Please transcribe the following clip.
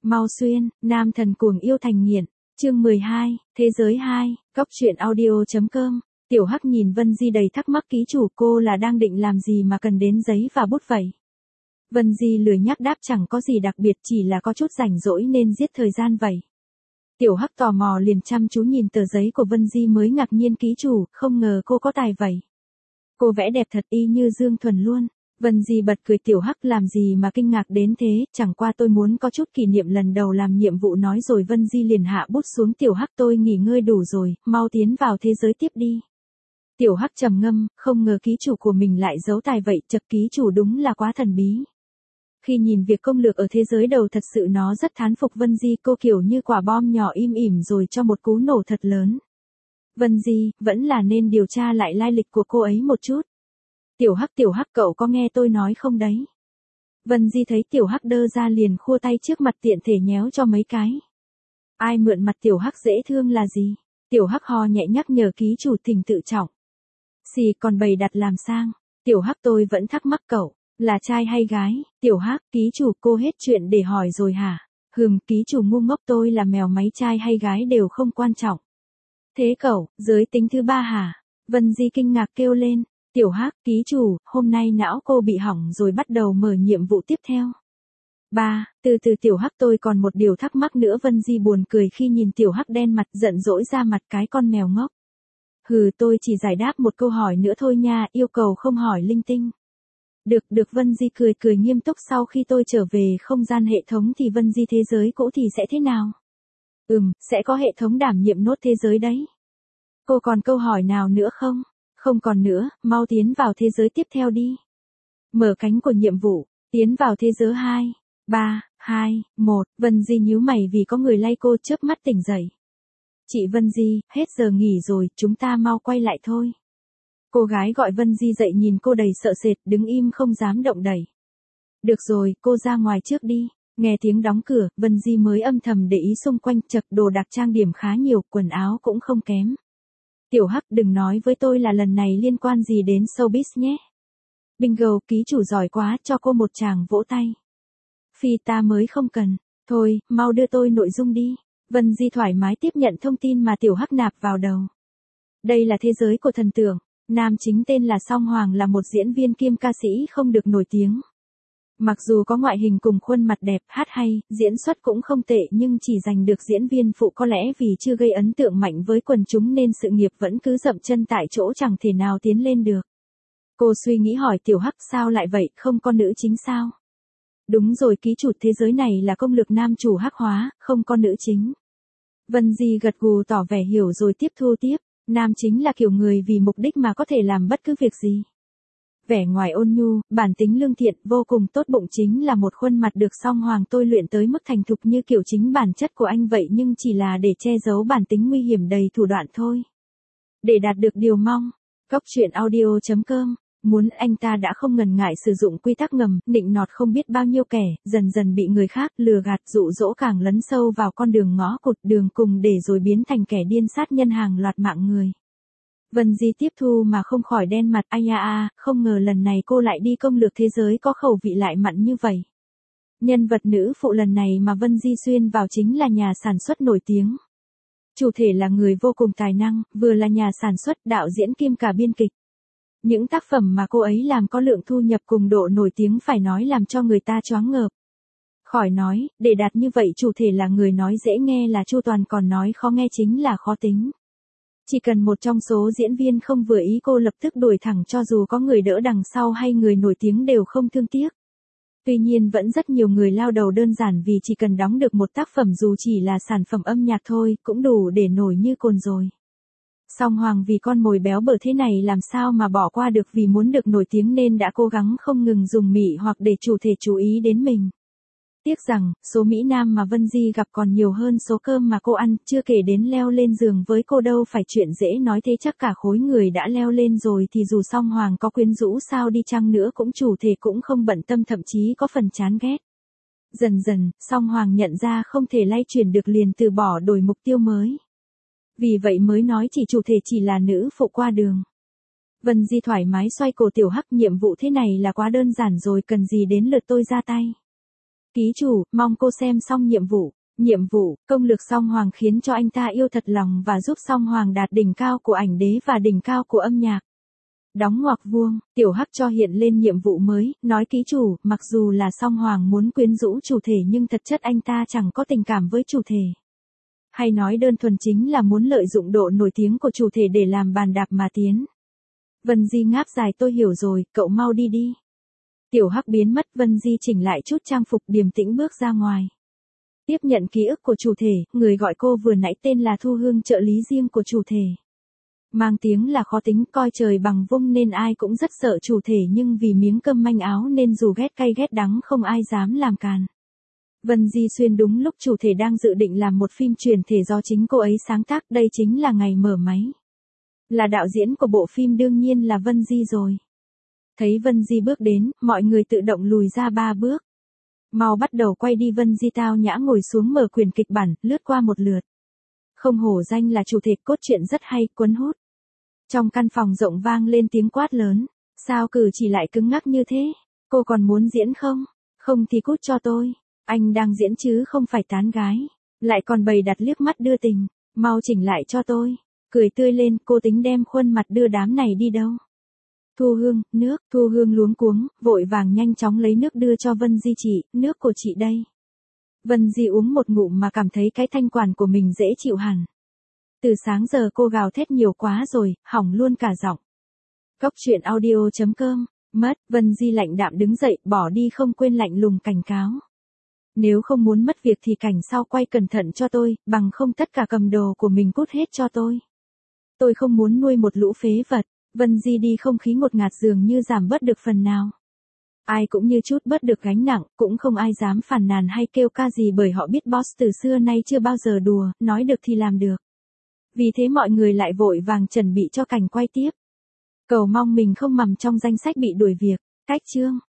Mau xuyên, nam thần cuồng yêu thành nghiện. Chương 12, Thế giới 2, Cóc truyện audio.com. Tiểu Hắc nhìn Vân Di đầy thắc mắc, ký chủ cô là đang định làm gì mà cần đến giấy và bút vậy? Vân Di lười nhắc đáp, chẳng có gì đặc biệt, chỉ là có chút rảnh rỗi nên giết thời gian vậy. Tiểu Hắc tò mò liền chăm chú nhìn tờ giấy của Vân Di mới ngạc nhiên, ký chủ, không ngờ cô có tài vậy. Cô vẽ đẹp thật y như Dương Thuần luôn. Vân Di bật cười, Tiểu Hắc làm gì mà kinh ngạc đến thế, chẳng qua tôi muốn có chút kỷ niệm lần đầu làm nhiệm vụ nói rồi. Vân Di liền hạ bút xuống, Tiểu Hắc tôi nghỉ ngơi đủ rồi, mau tiến vào thế giới tiếp đi. Tiểu Hắc trầm ngâm, không ngờ ký chủ của mình lại giấu tài vậy, chật ký chủ đúng là quá thần bí. Khi nhìn việc công lược ở thế giới đầu thật sự nó rất thán phục Vân Di, cô kiểu như quả bom nhỏ im ỉm rồi cho một cú nổ thật lớn. Vân Di, vẫn là nên điều tra lại lai lịch của cô ấy một chút. Tiểu Hắc cậu có nghe tôi nói không đấy? Vân Di thấy Tiểu Hắc đơ ra liền khua tay trước mặt tiện thể nhéo cho mấy cái. Ai mượn mặt Tiểu Hắc dễ thương là gì? Tiểu Hắc ho nhẹ nhắc nhở, ký chủ thỉnh tự trọng. Xì còn bày đặt làm sang. Tiểu Hắc tôi vẫn thắc mắc cậu, là trai hay gái? Tiểu Hắc, ký chủ cô hết chuyện để hỏi rồi hả? Ký chủ ngu ngốc, tôi là mèo máy, trai hay gái đều không quan trọng. Thế cậu, giới tính thứ ba hả? Vân Di kinh ngạc kêu lên. Tiểu Hắc, ký chủ, hôm nay não cô bị hỏng rồi, bắt đầu mở nhiệm vụ tiếp theo. Từ Tiểu Hắc tôi còn một điều thắc mắc nữa. Vân Di buồn cười khi nhìn Tiểu Hắc đen mặt giận dỗi ra mặt, cái con mèo ngốc. Tôi chỉ giải đáp một câu hỏi nữa thôi nha, yêu cầu không hỏi linh tinh. Được Vân Di cười nghiêm túc, sau khi tôi trở về không gian hệ thống thì Vân Di thế giới cũ thì sẽ thế nào? Sẽ có hệ thống đảm nhiệm nốt thế giới đấy. Cô còn câu hỏi nào nữa không? Không còn nữa, mau tiến vào thế giới tiếp theo đi. Mở cánh của nhiệm vụ, tiến vào thế giới 2, 3, 2, 1, Vân Di nhíu mày vì có người lay cô, chớp mắt tỉnh dậy. Chị Vân Di, hết giờ nghỉ rồi, chúng ta mau quay lại thôi. Cô gái gọi Vân Di dậy nhìn cô đầy sợ sệt, đứng im không dám động đậy. Được rồi, cô ra ngoài trước đi. Nghe tiếng đóng cửa, Vân Di mới âm thầm để ý xung quanh, chật đồ đạc trang điểm khá nhiều, quần áo cũng không kém. Tiểu Hắc đừng nói với tôi là lần này liên quan gì đến showbiz nhé. Bingo, ký chủ giỏi quá, cho cô một tràng vỗ tay. Phi ta mới không cần. Thôi, mau đưa tôi nội dung đi. Vân Di thoải mái tiếp nhận thông tin mà Tiểu Hắc nạp vào đầu. Đây là thế giới của thần tượng. Nam chính tên là Song Hoàng, là một diễn viên kiêm ca sĩ không được nổi tiếng. Mặc dù có ngoại hình cùng khuôn mặt đẹp, hát hay, diễn xuất cũng không tệ, nhưng chỉ giành được diễn viên phụ, có lẽ vì chưa gây ấn tượng mạnh với quần chúng nên sự nghiệp vẫn cứ dậm chân tại chỗ, chẳng thể nào tiến lên được. Cô suy nghĩ hỏi Tiểu Hắc, sao lại vậy, không có nữ chính sao? Đúng rồi ký chủ, thế giới này là công lược nam chủ hắc hóa, không có nữ chính. Vân Di gật gù tỏ vẻ hiểu rồi tiếp thu tiếp. Nam chính là kiểu người vì mục đích mà có thể làm bất cứ việc gì. Vẻ ngoài ôn nhu, bản tính lương thiện, vô cùng tốt bụng, chính là một khuôn mặt được Song Hoàng tôi luyện tới mức thành thục như kiểu chính bản chất của anh vậy, nhưng chỉ là để che giấu bản tính nguy hiểm đầy thủ đoạn thôi. Để đạt được điều mong, Cóc truyện audio.com, muốn anh ta đã không ngần ngại sử dụng quy tắc ngầm, nịnh nọt không biết bao nhiêu kẻ, dần dần bị người khác lừa gạt dụ dỗ, càng lấn sâu vào con đường ngõ cụt đường cùng, để rồi biến thành kẻ điên sát nhân hàng loạt mạng người. Vân Di tiếp thu mà không khỏi đen mặt, không ngờ lần này cô lại đi công lược thế giới có khẩu vị lại mặn như vậy. Nhân vật nữ phụ lần này mà Vân Di xuyên vào chính là nhà sản xuất nổi tiếng. Chủ thể là người vô cùng tài năng, vừa là nhà sản xuất, đạo diễn kiêm cả biên kịch. Những tác phẩm mà cô ấy làm có lượng thu nhập cùng độ nổi tiếng phải nói làm cho người ta choáng ngợp. Khỏi nói, để đạt như vậy, chủ thể là người nói dễ nghe là chu toàn, còn nói khó nghe chính là khó tính. Chỉ cần một trong số diễn viên không vừa ý, cô lập tức đuổi thẳng, cho dù có người đỡ đằng sau hay người nổi tiếng đều không thương tiếc. Tuy nhiên vẫn rất nhiều người lao đầu đơn giản vì chỉ cần đóng được một tác phẩm dù chỉ là sản phẩm âm nhạc thôi, cũng đủ để nổi như cồn rồi. Song Hoàng vì con mồi béo bở thế này làm sao mà bỏ qua được, vì muốn được nổi tiếng nên đã cố gắng không ngừng dùng mị hoặc để chủ thể chú ý đến mình. Tiếc rằng, số mỹ nam mà Vân Di gặp còn nhiều hơn số cơm mà cô ăn, chưa kể đến leo lên giường với cô đâu phải chuyện dễ, nói thế chắc cả khối người đã leo lên rồi thì dù Song Hoàng có quyến rũ sao đi chăng nữa cũng chủ thể cũng không bận tâm, thậm chí có phần chán ghét. Dần dần, Song Hoàng nhận ra không thể lay chuyển được liền từ bỏ, đổi mục tiêu mới. Vì vậy mới nói chỉ chủ thể chỉ là nữ phụ qua đường. Vân Di thoải mái xoay cổ Tiểu Hắc, nhiệm vụ thế này là quá đơn giản rồi, cần gì đến lượt tôi ra tay. Ký chủ, mong cô xem xong nhiệm vụ. Nhiệm vụ, công lược Song Hoàng khiến cho anh ta yêu thật lòng và giúp Song Hoàng đạt đỉnh cao của ảnh đế và đỉnh cao của âm nhạc. Đóng ngoặc vuông, Tiểu Hắc cho hiện lên nhiệm vụ mới, nói ký chủ, mặc dù là Song Hoàng muốn quyến rũ chủ thể nhưng thật chất anh ta chẳng có tình cảm với chủ thể. Hay nói đơn thuần chính là muốn lợi dụng độ nổi tiếng của chủ thể để làm bàn đạp mà tiến. Vân Di ngáp dài, tôi hiểu rồi, cậu mau đi đi. Tiểu Hắc biến mất, Vân Di chỉnh lại chút trang phục điềm tĩnh bước ra ngoài. Tiếp nhận ký ức của chủ thể, người gọi cô vừa nãy tên là Thu Hương, trợ lý riêng của chủ thể. Mang tiếng là khó tính, coi trời bằng vung nên ai cũng rất sợ chủ thể, nhưng vì miếng cơm manh áo nên dù ghét cay ghét đắng không ai dám làm càn. Vân Di Xuyên đúng lúc chủ thể đang dự định làm một phim truyền thể do chính cô ấy sáng tác, đây chính là ngày mở máy. Là đạo diễn của bộ phim đương nhiên là Vân Di rồi. Thấy Vân Di bước đến, mọi người tự động lùi ra 3 bước. Mau bắt đầu quay đi. Vân Di tao nhã ngồi xuống mở quyển kịch bản, lướt qua một lượt. Không hổ danh là chủ thể, cốt truyện rất hay, cuốn hút. Trong căn phòng rộng vang lên tiếng quát lớn. Sao cử chỉ lại cứng ngắc như thế? Cô còn muốn diễn không? Không thì cút cho tôi. Anh đang diễn chứ không phải tán gái. Lại còn bày đặt liếc mắt đưa tình. Mau chỉnh lại cho tôi. Cười tươi lên, cô tính đem khuôn mặt đưa đám này đi đâu? Thu Hương, nước. Thu Hương luống cuống, vội vàng nhanh chóng lấy nước đưa cho Vân Di. Chị, nước của chị đây. Vân Di uống một ngụm mà cảm thấy cái thanh quản của mình dễ chịu hẳn. Từ sáng giờ cô gào thét nhiều quá rồi, hỏng luôn cả giọng. Cóc truyện audio.com. Mất. Vân Di lạnh đạm đứng dậy, bỏ đi không quên lạnh lùng cảnh cáo. Nếu không muốn mất việc thì cảnh sau quay cẩn thận cho tôi, bằng không tất cả cầm đồ của mình cút hết cho tôi. Tôi không muốn nuôi một lũ phế vật. Vân Di đi không khí ngột ngạt dường như giảm bớt được phần nào. Ai cũng như chút bớt được gánh nặng, cũng không ai dám phàn nàn hay kêu ca gì bởi họ biết boss từ xưa nay chưa bao giờ đùa, nói được thì làm được. Vì thế mọi người lại vội vàng chuẩn bị cho cảnh quay tiếp. Cầu mong mình không nằm trong danh sách bị đuổi việc. Cách chương.